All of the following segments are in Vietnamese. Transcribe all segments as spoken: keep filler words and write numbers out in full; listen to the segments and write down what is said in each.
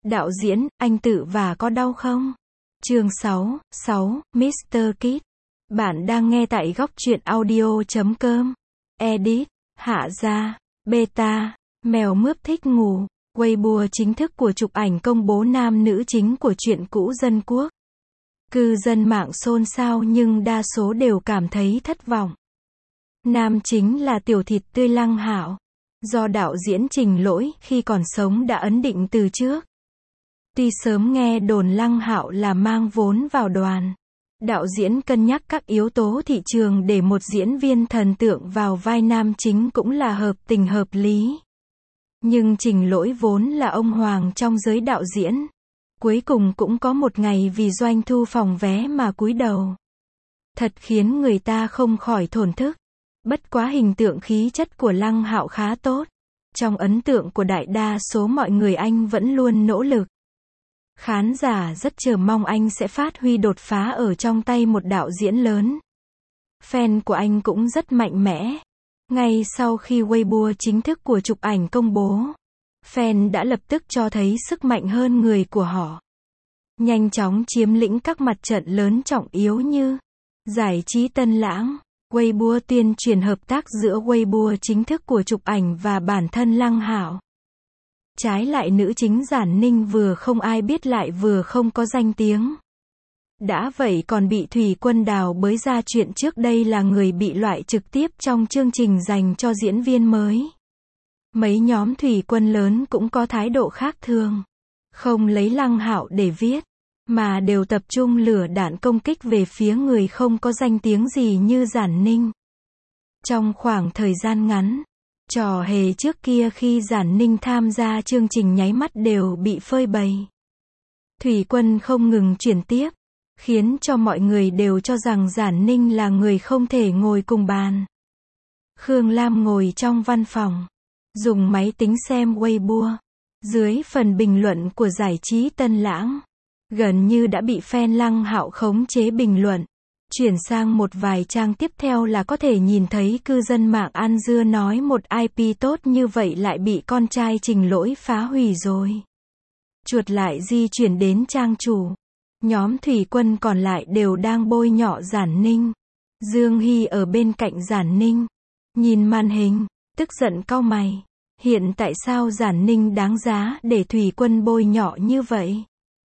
Đạo diễn, anh tự vả có đau không? Chương sáu, sáu, mít tơ Kid. Bạn đang nghe tại góc truyện audio chấm com. Edit, hạ ra, beta, mèo mướp thích ngủ. Weibo chính thức của chụp ảnh công bố nam nữ chính của truyện cũ Dân Quốc. Cư dân mạng xôn xao nhưng đa số đều cảm thấy thất vọng. Nam chính là tiểu thịt tươi Lăng Hạo. Do đạo diễn Trình Lỗi khi còn sống đã ấn định từ trước. Tuy sớm nghe đồn Lăng Hạo là mang vốn vào đoàn, đạo diễn cân nhắc các yếu tố thị trường để một diễn viên thần tượng vào vai nam chính cũng là hợp tình hợp lý. Nhưng Trình Lỗi vốn là ông hoàng trong giới đạo diễn. Cuối cùng cũng có một ngày vì doanh thu phòng vé mà cúi đầu. Thật khiến người ta không khỏi thổn thức. Bất quá hình tượng khí chất của Lăng Hạo khá tốt. Trong ấn tượng của đại đa số mọi người anh vẫn luôn nỗ lực. Khán giả rất chờ mong anh sẽ phát huy đột phá ở trong tay một đạo diễn lớn. Fan của anh cũng rất mạnh mẽ. Ngay sau khi Weibo chính thức của chụp ảnh công bố, fan đã lập tức cho thấy sức mạnh hơn người của họ. Nhanh chóng chiếm lĩnh các mặt trận lớn trọng yếu như giải trí Tân Lãng. Weibo tuyên truyền hợp tác giữa Weibo chính thức của chụp ảnh và bản thân Lăng Hạo. Trái lại nữ chính Giản Ninh vừa không ai biết lại vừa không có danh tiếng. Đã vậy còn bị Thủy Quân đào bới ra chuyện trước đây là người bị loại trực tiếp trong chương trình dành cho diễn viên mới. Mấy nhóm Thủy Quân lớn cũng có thái độ khác thường. Không lấy Lăng Hạo để viết, mà đều tập trung lửa đạn công kích về phía người không có danh tiếng gì như Giản Ninh. Trong khoảng thời gian ngắn, trò hề trước kia khi Giản Ninh tham gia chương trình nháy mắt đều bị phơi bày. Thủy Quân không ngừng chuyển tiếp, khiến cho mọi người đều cho rằng Giản Ninh là người không thể ngồi cùng bàn. Khương Lam ngồi trong văn phòng, dùng máy tính xem Weibo. Dưới phần bình luận của giải trí Tân Lãng, gần như đã bị fan Lăng Hạo khống chế bình luận. Chuyển sang một vài trang tiếp theo là có thể nhìn thấy cư dân mạng ăn dưa nói một i pê tốt như vậy lại bị con trai Trình Lỗi phá hủy rồi. Chuột lại di chuyển đến trang chủ. Nhóm Thủy Quân còn lại đều đang bôi nhọ Giản Ninh. Dương Hy ở bên cạnh Giản Ninh, nhìn màn hình, tức giận cau mày. Hiện tại sao Giản Ninh đáng giá để Thủy Quân bôi nhọ như vậy?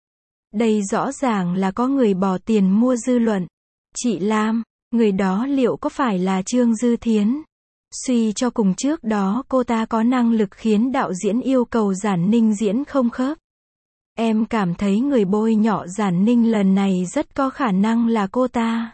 Đây rõ ràng là có người bỏ tiền mua dư luận. Chị Lam, người đó liệu có phải là Trương Dư Thiến? Suy cho cùng trước đó cô ta có năng lực khiến đạo diễn yêu cầu Giản Ninh diễn không khớp. Em cảm thấy người bôi nhọ Giản Ninh lần này rất có khả năng là cô ta.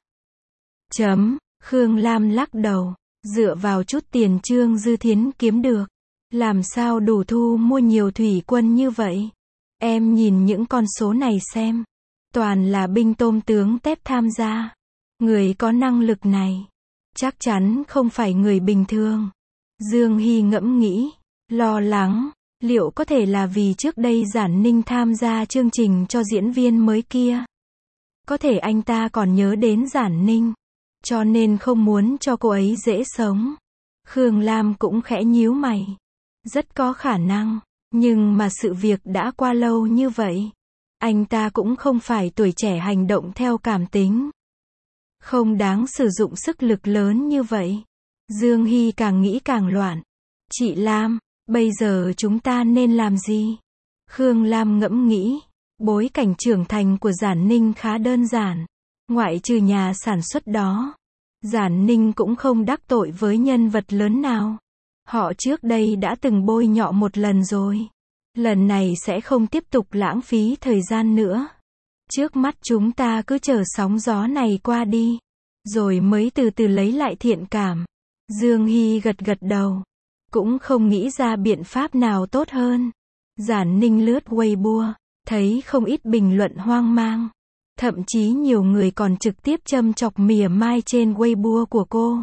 Chấm, Khương Lam lắc đầu, dựa vào chút tiền Trương Dư Thiến kiếm được, làm sao đủ thu mua nhiều Thủy Quân như vậy? Em nhìn những con số này xem, toàn là binh tôm tướng tép tham gia. Người có năng lực này, chắc chắn không phải người bình thường. Dương Hy ngẫm nghĩ, lo lắng, liệu có thể là vì trước đây Giản Ninh tham gia chương trình cho diễn viên mới kia. Có thể anh ta còn nhớ đến Giản Ninh, cho nên không muốn cho cô ấy dễ sống. Khương Lam cũng khẽ nhíu mày. Rất có khả năng, nhưng mà sự việc đã qua lâu như vậy. Anh ta cũng không phải tuổi trẻ hành động theo cảm tính. Không đáng sử dụng sức lực lớn như vậy. Dương Hy càng nghĩ càng loạn. Chị Lam, bây giờ chúng ta nên làm gì? Khương Lam ngẫm nghĩ. Bối cảnh trưởng thành của Giản Ninh khá đơn giản. Ngoại trừ nhà sản xuất đó, Giản Ninh cũng không đắc tội với nhân vật lớn nào. Họ trước đây đã từng bôi nhọ một lần rồi. Lần này sẽ không tiếp tục lãng phí thời gian nữa. Trước mắt chúng ta cứ chờ sóng gió này qua đi, rồi mới từ từ lấy lại thiện cảm. Dương Hy gật gật đầu. Cũng không nghĩ ra biện pháp nào tốt hơn. Giản Ninh lướt Weibo, thấy không ít bình luận hoang mang. Thậm chí nhiều người còn trực tiếp châm chọc mỉa mai trên Weibo của cô.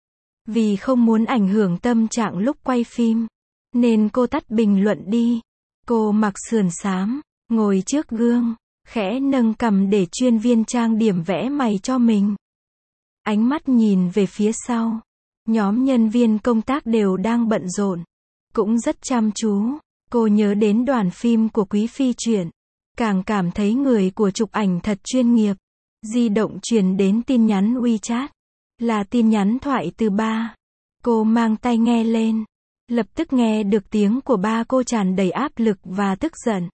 Vì không muốn ảnh hưởng tâm trạng lúc quay phim, nên cô tắt bình luận đi. Cô mặc sườn xám, ngồi trước gương, khẽ nâng cằm để chuyên viên trang điểm vẽ mày cho mình. Ánh mắt nhìn về phía sau. Nhóm nhân viên công tác đều đang bận rộn, cũng rất chăm chú. Cô nhớ đến đoàn phim của Quý Phi truyện, càng cảm thấy người của chụp ảnh thật chuyên nghiệp. Di động truyền đến tin nhắn WeChat, là tin nhắn thoại từ ba. Cô mang tai nghe lên, lập tức nghe được tiếng của ba cô tràn đầy áp lực và tức giận.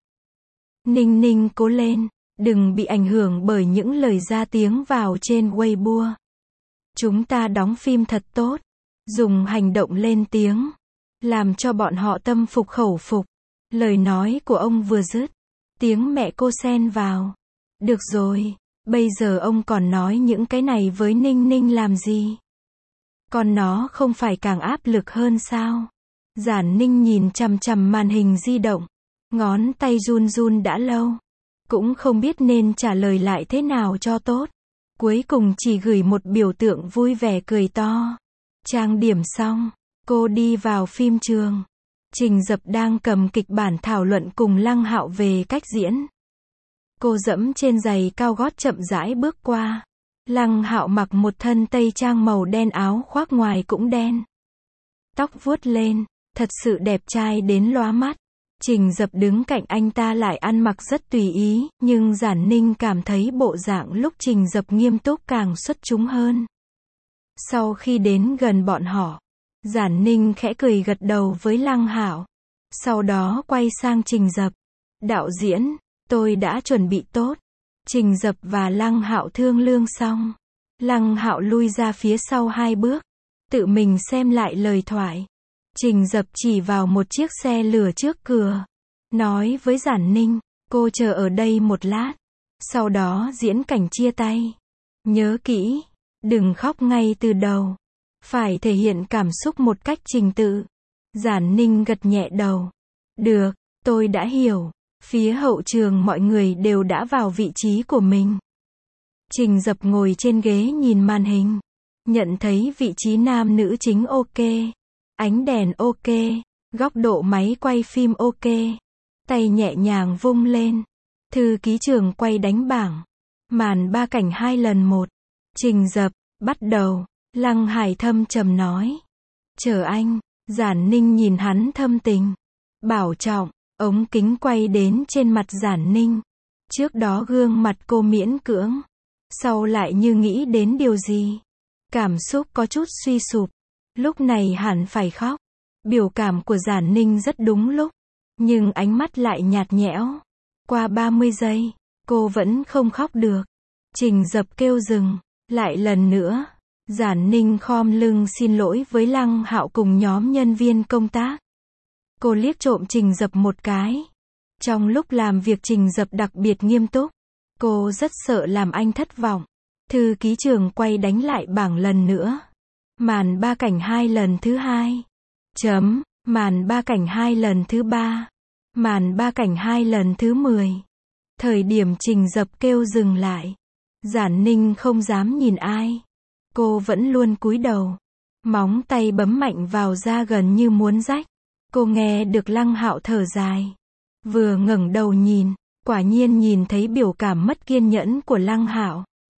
Ninh Ninh cố lên, đừng bị ảnh hưởng bởi những lời ra tiếng vào trên Weibo. Chúng ta đóng phim thật tốt, dùng hành động lên tiếng, làm cho bọn họ tâm phục khẩu phục. Lời nói của ông vừa dứt, tiếng mẹ cô xen vào. Được rồi, bây giờ ông còn nói những cái này với Ninh Ninh làm gì? Còn nó không phải càng áp lực hơn sao? Giản Ninh nhìn chằm chằm màn hình di động, ngón tay run run đã lâu, cũng không biết nên trả lời lại thế nào cho tốt. Cuối cùng chỉ gửi một biểu tượng vui vẻ cười to. Trang điểm xong, cô đi vào phim trường. Trình Dập đang cầm kịch bản thảo luận cùng Lăng Hạo về cách diễn. Cô dẫm trên giày cao gót chậm rãi bước qua. Lăng Hạo mặc một thân tây trang màu đen, áo khoác ngoài cũng đen. Tóc vuốt lên, thật sự đẹp trai đến lóa mắt. Trình Dập đứng cạnh anh ta lại ăn mặc rất tùy ý, nhưng Giản Ninh cảm thấy bộ dạng lúc Trình Dập nghiêm túc càng xuất chúng hơn. Sau khi đến gần bọn họ, Giản Ninh khẽ cười gật đầu với Lăng Hạo. Sau đó quay sang Trình Dập. Đạo diễn, tôi đã chuẩn bị tốt. Trình Dập và Lăng Hạo thương lượng xong. Lăng Hạo lui ra phía sau hai bước, tự mình xem lại lời thoại. Trình Dập chỉ vào một chiếc xe lửa trước cửa, nói với Giản Ninh, cô chờ ở đây một lát, sau đó diễn cảnh chia tay. Nhớ kỹ, đừng khóc ngay từ đầu, phải thể hiện cảm xúc một cách trình tự. Giản Ninh gật nhẹ đầu. Được, tôi đã hiểu. Phía hậu trường mọi người đều đã vào vị trí của mình. Trình Dập ngồi trên ghế nhìn màn hình, nhận thấy vị trí nam nữ chính ok, ánh đèn ok, góc độ máy quay phim ok, tay nhẹ nhàng vung lên. Thư ký trường quay đánh bảng, màn ba cảnh hai lần một. Trình Dập, bắt đầu. Lăng Hải thâm trầm nói. Chờ anh. Giản Ninh nhìn hắn thâm tình, bảo trọng. Ống kính quay đến trên mặt Giản Ninh. Trước đó gương mặt cô miễn cưỡng, sau lại như nghĩ đến điều gì, cảm xúc có chút suy sụp. Lúc này hẳn phải khóc. Biểu cảm của Giản Ninh rất đúng lúc, nhưng ánh mắt lại nhạt nhẽo. Qua ba mươi giây, cô vẫn không khóc được. Trình Dập kêu dừng. Lại lần nữa, Giản Ninh khom lưng xin lỗi với Lăng Hạo cùng nhóm nhân viên công tác. Cô liếc trộm Trình Dập một cái. Trong lúc làm việc Trình Dập đặc biệt nghiêm túc. Cô rất sợ làm anh thất vọng. Thư ký trường quay đánh lại bảng lần nữa. Màn ba cảnh hai lần thứ hai. Chấm. Màn ba cảnh hai lần thứ ba. Màn ba cảnh hai lần thứ mười. Thời điểm Trình Dập kêu dừng lại, Giản Ninh không dám nhìn ai. Cô vẫn luôn cúi đầu. Móng tay bấm mạnh vào da gần như muốn rách. Cô nghe được Lăng Hạo thở dài. Vừa ngẩng đầu nhìn, quả nhiên nhìn thấy biểu cảm mất kiên nhẫn của Lăng Hạo.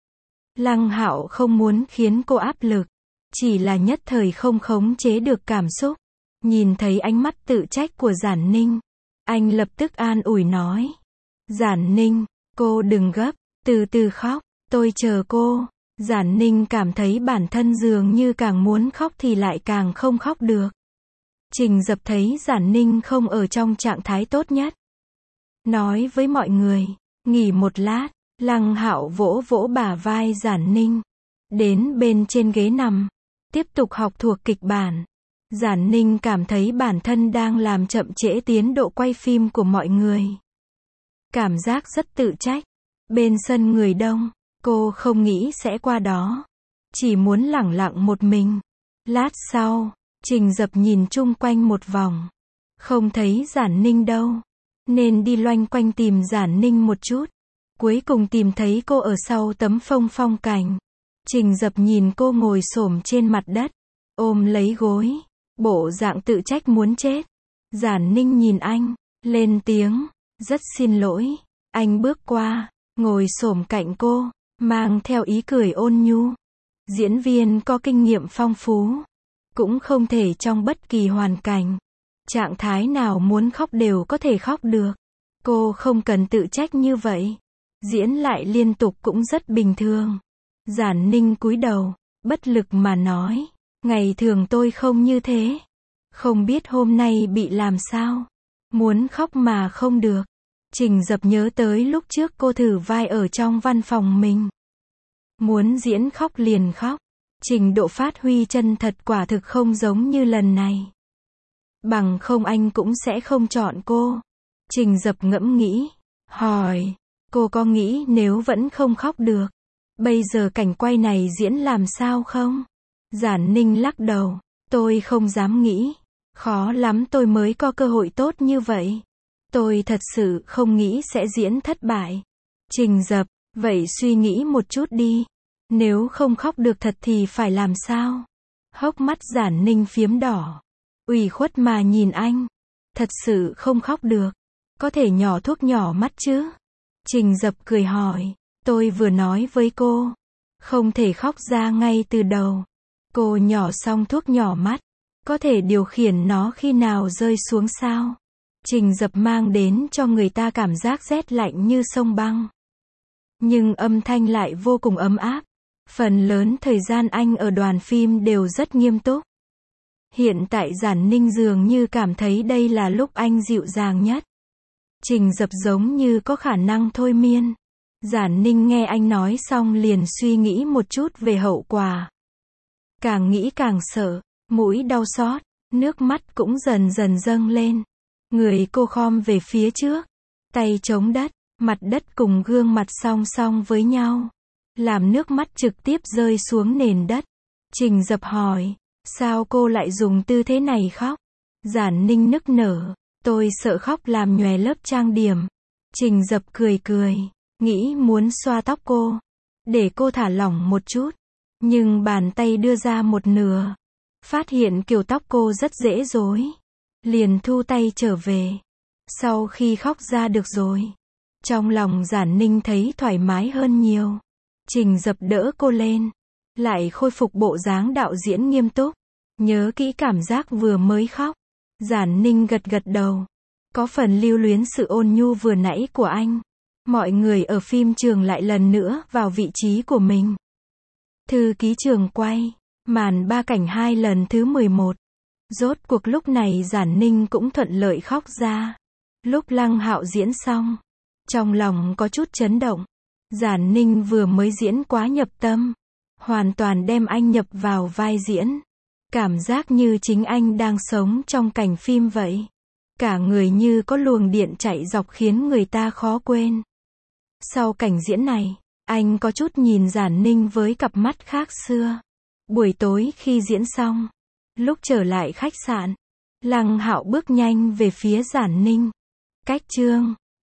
Lăng Hạo không muốn khiến cô áp lực, chỉ là nhất thời không khống chế được cảm xúc. Nhìn thấy ánh mắt tự trách của Giản Ninh, anh lập tức an ủi nói. Giản Ninh, cô đừng gấp, từ từ khóc, tôi chờ cô. Giản Ninh cảm thấy bản thân dường như càng muốn khóc thì lại càng không khóc được. Trình Dập thấy Giản Ninh không ở trong trạng thái tốt nhất, nói với mọi người, nghỉ một lát. Lăng Hạo vỗ vỗ bả vai Giản Ninh, đến bên trên ghế nằm, tiếp tục học thuộc kịch bản. Giản Ninh cảm thấy bản thân đang làm chậm trễ tiến độ quay phim của mọi người. Cảm giác rất tự trách. Bên sân người đông, cô không nghĩ sẽ qua đó, chỉ muốn lẳng lặng một mình. Lát sau, Trình Dập nhìn chung quanh một vòng, không thấy Giản Ninh đâu, nên đi loanh quanh tìm Giản Ninh một chút. Cuối cùng tìm thấy cô ở sau tấm phông phong cảnh. Trình Dập nhìn cô ngồi xổm trên mặt đất, ôm lấy gối, bộ dạng tự trách muốn chết. Giản Ninh nhìn anh, lên tiếng, rất xin lỗi. Anh bước qua, ngồi xổm cạnh cô, mang theo ý cười ôn nhu. Diễn viên có kinh nghiệm phong phú, cũng không thể trong bất kỳ hoàn cảnh Trạng thái nào muốn khóc đều có thể khóc được. Cô không cần tự trách như vậy. Diễn lại liên tục cũng rất bình thường. Giản Ninh cúi đầu, bất lực mà nói. Ngày thường tôi không như thế. Không biết hôm nay bị làm sao. Muốn khóc mà không được. Trình Dập nhớ tới lúc trước cô thử vai ở trong văn phòng mình. Muốn diễn khóc liền khóc. Trình độ phát huy chân thật quả thực không giống như lần này. Bằng không anh cũng sẽ không chọn cô. Trình Dập ngẫm nghĩ. Hỏi. Cô có nghĩ nếu vẫn không khóc được, bây giờ cảnh quay này diễn làm sao không? Giản Ninh lắc đầu. Tôi không dám nghĩ. Khó lắm tôi mới có cơ hội tốt như vậy. Tôi thật sự không nghĩ sẽ diễn thất bại. Trình Dập. Vậy suy nghĩ một chút đi. Nếu không khóc được thật thì phải làm sao? Hốc mắt Giản Ninh phiếm đỏ. Ủy khuất mà nhìn anh. Thật sự không khóc được. Có thể nhỏ thuốc nhỏ mắt chứ? Trình Dập cười hỏi. Tôi vừa nói với cô. Không thể khóc ra ngay từ đầu. Cô nhỏ xong thuốc nhỏ mắt. Có thể điều khiển nó khi nào rơi xuống sao? Trình Dập mang đến cho người ta cảm giác rét lạnh như sông băng. Nhưng âm thanh lại vô cùng ấm áp. Phần lớn thời gian anh ở đoàn phim đều rất nghiêm túc. Hiện tại Giản Ninh dường như cảm thấy đây là lúc anh dịu dàng nhất. Trình Dập giống như có khả năng thôi miên. Giản Ninh nghe anh nói xong liền suy nghĩ một chút về hậu quả. Càng nghĩ càng sợ, mũi đau xót, nước mắt cũng dần dần dâng lên. Người cô khom về phía trước, tay chống đất, mặt đất cùng gương mặt song song với nhau, làm nước mắt trực tiếp rơi xuống nền đất. Trình Dập hỏi, sao cô lại dùng tư thế này khóc? Giản Ninh nức nở, tôi sợ khóc làm nhòe lớp trang điểm. Trình Dập cười cười, nghĩ muốn xoa tóc cô, để cô thả lỏng một chút. Nhưng bàn tay đưa ra một nửa, phát hiện kiểu tóc cô rất dễ rối. Liền thu tay trở về. Sau khi khóc ra được rồi, trong lòng Giản Ninh thấy thoải mái hơn nhiều. Trình Dập đỡ cô lên, lại khôi phục bộ dáng đạo diễn nghiêm túc. Nhớ kỹ cảm giác vừa mới khóc. Giản Ninh gật gật đầu. Có phần lưu luyến sự ôn nhu vừa nãy của anh. Mọi người ở phim trường lại lần nữa vào vị trí của mình. Thư ký trường quay, màn ba cảnh hai lần thứ mười một. Rốt cuộc lúc này Giản Ninh cũng thuận lợi khóc ra. Lúc Lăng Hạo diễn xong, trong lòng có chút chấn động. Giản Ninh vừa mới diễn quá nhập tâm, hoàn toàn đem anh nhập vào vai diễn. Cảm giác như chính anh đang sống trong cảnh phim vậy. Cả người như có luồng điện chạy dọc khiến người ta khó quên. Sau cảnh diễn này, anh có chút nhìn Giản Ninh với cặp mắt khác xưa. Buổi tối khi diễn xong, lúc trở lại khách sạn, Lăng Hạo bước nhanh về phía Giản Ninh. Cách Trương